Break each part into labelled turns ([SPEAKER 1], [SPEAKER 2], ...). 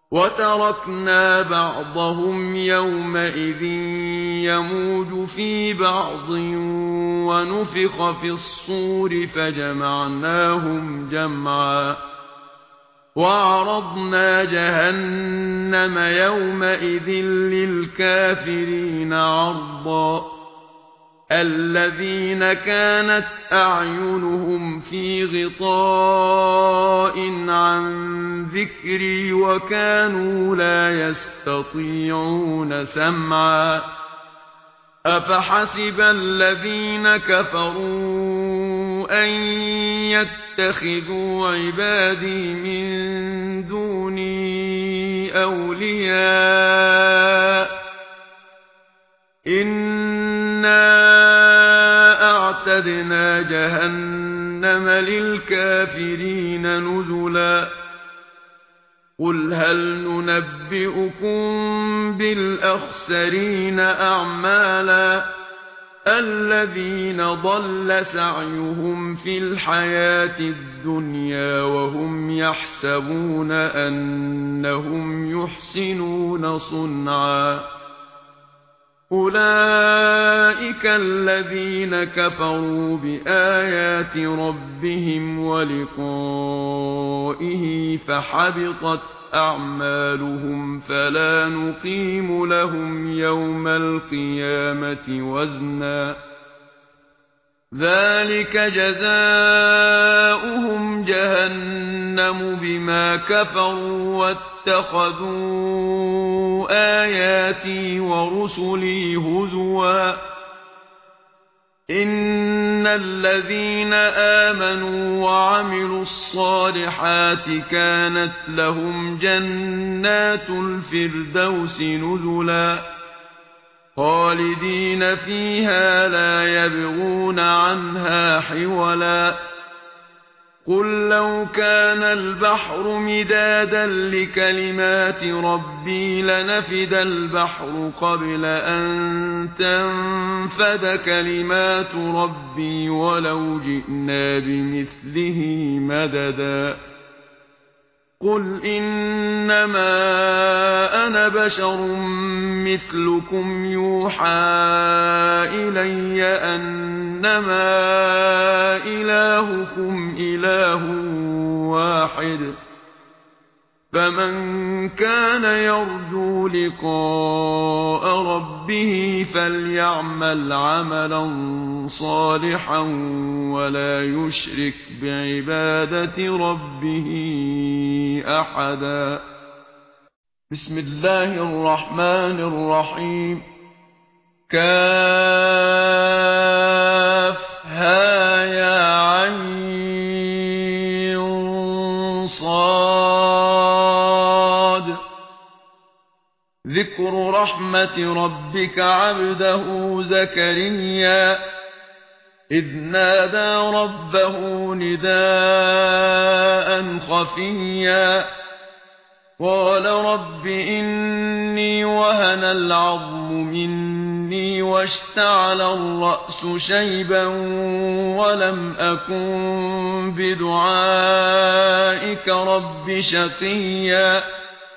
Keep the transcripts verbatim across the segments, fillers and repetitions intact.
[SPEAKER 1] وتركنا بعضهم يومئذ يموج في بعض ونفخ في الصور فجمعناهم جمعا وعرضنا جهنم يومئذ للكافرين عرضا الذين كانت أعينهم في غطاء عن ذكري وكانوا لا يستطيعون سمعا أفحسب الذين كفروا أن يتخذوا عبادي من دوني أولياء إنا أعتدنا جهنم للكافرين نزلا قل هل ننبئكم بالأخسرين أعمالا الذين ضل سعيهم في الحياة الدنيا وهم يحسبون أنهم يحسنون صنعا أولئك الذين كفروا بآيات ربهم ولقائه فحبطت أعمالهم فلا نقيم لهم يوم القيامة وزنا ذلك جزاؤهم جهنم بما كفروا واتخذوا آياتي ورسلي هزوا إن الذين آمنوا وعملوا الصالحات كانت لهم جنات الفردوس نزلا خالدين فيها لا يبغون عنها حولا قل لو كان البحر مدادا لكلمات ربي لنفد البحر قبل أن تنفد كلمات ربي ولو جئنا بمثله مددا قل إنما أنا بشر مثلكم يوحى إلي أنما إلهكم إله واحد فمن كان يرجو لقاء ربه فليعمل عملا صالحا ولا يشرك بعبادة ربه أحدا بسم الله الرحمن الرحيم كافها يا عين صاد ذكر رحمة ربك عبده زكريا إذ نادى ربه نداء خفيا قال رب إني وهن العظم مني واشتعل الرأس شيبا ولم أكن بدعائك رب شقيا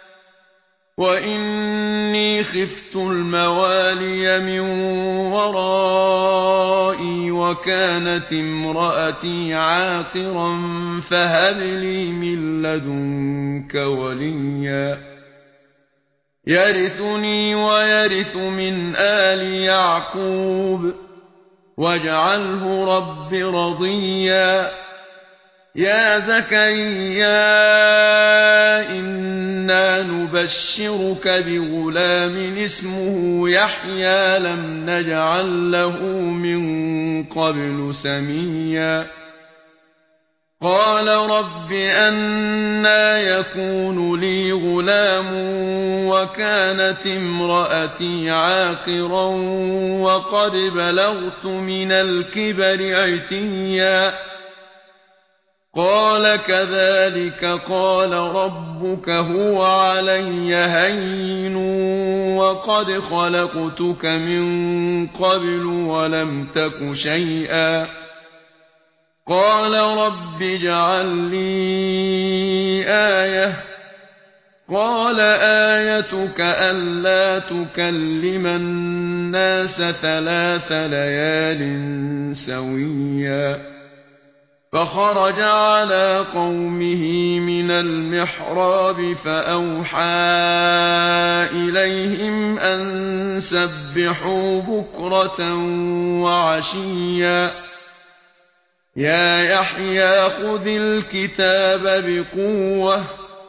[SPEAKER 1] وإني خفت الموالي من ورائي وكانت امرأتي عاقرا فهب لي من لدنك وليا يرثني ويرث من آل يعقوب واجعله رب رضيا يا زكريا إنا نبشرك بغلام اسمه يحيى لم نجعل له من قبل سميا قال رب أنى يكون لي غلام وكانت امرأتي عاقرا وقد بلغت من الكبر عتيا قال كذلك قال ربك هو علي هين وقد خلقتك من قبل ولم تك شيئا قال رب اجعل لي آية قال آيتك ألا تكلم الناس ثلاث ليال سويا فخرج على قومه من المحراب فأوحى إليهم أن سبحوا بكرة وعشيا يا يحيى خذ الكتاب بقوة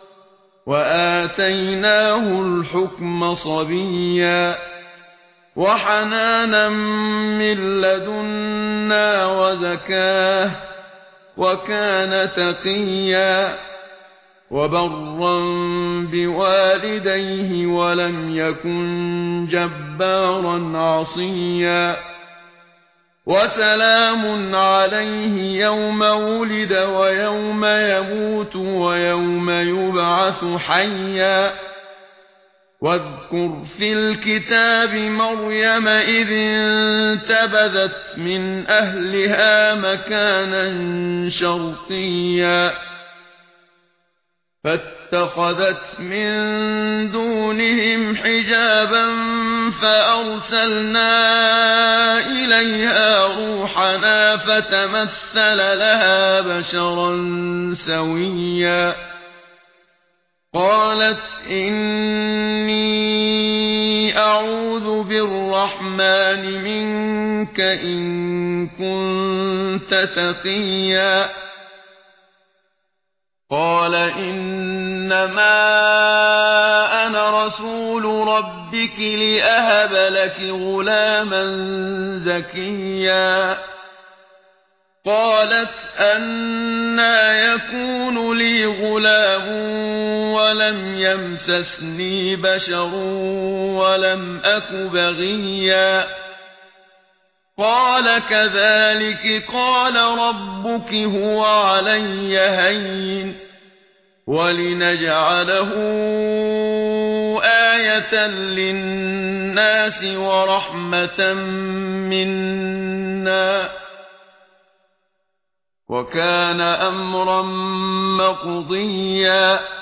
[SPEAKER 1] وآتيناه الحكم صبيا وحنانا من لدنا وزكاه وكان تقيا وبرا بوالديه ولم يكن جبارا عصيا وسلام عليه يوم ولد ويوم يموت ويوم يبعث حيا واذكر في الكتاب مريم إذ انتبذت من أهلها مكانا شرقيا فاتخذت من دونهم حجابا فأرسلنا إليها روحنا فتمثل لها بشرا سويا قالت إني أعوذ بالرحمن منك إن كنت تقيا قال إنما أنا رسول ربك لأهب لك غلاما زكيا قالت أنى يكون لي غلام ولم يمسسني بشر ولم أك بغيا قال كذلك قال ربك هو علي هين ولنجعله آية للناس ورحمة منا وكان أمرا مقضيا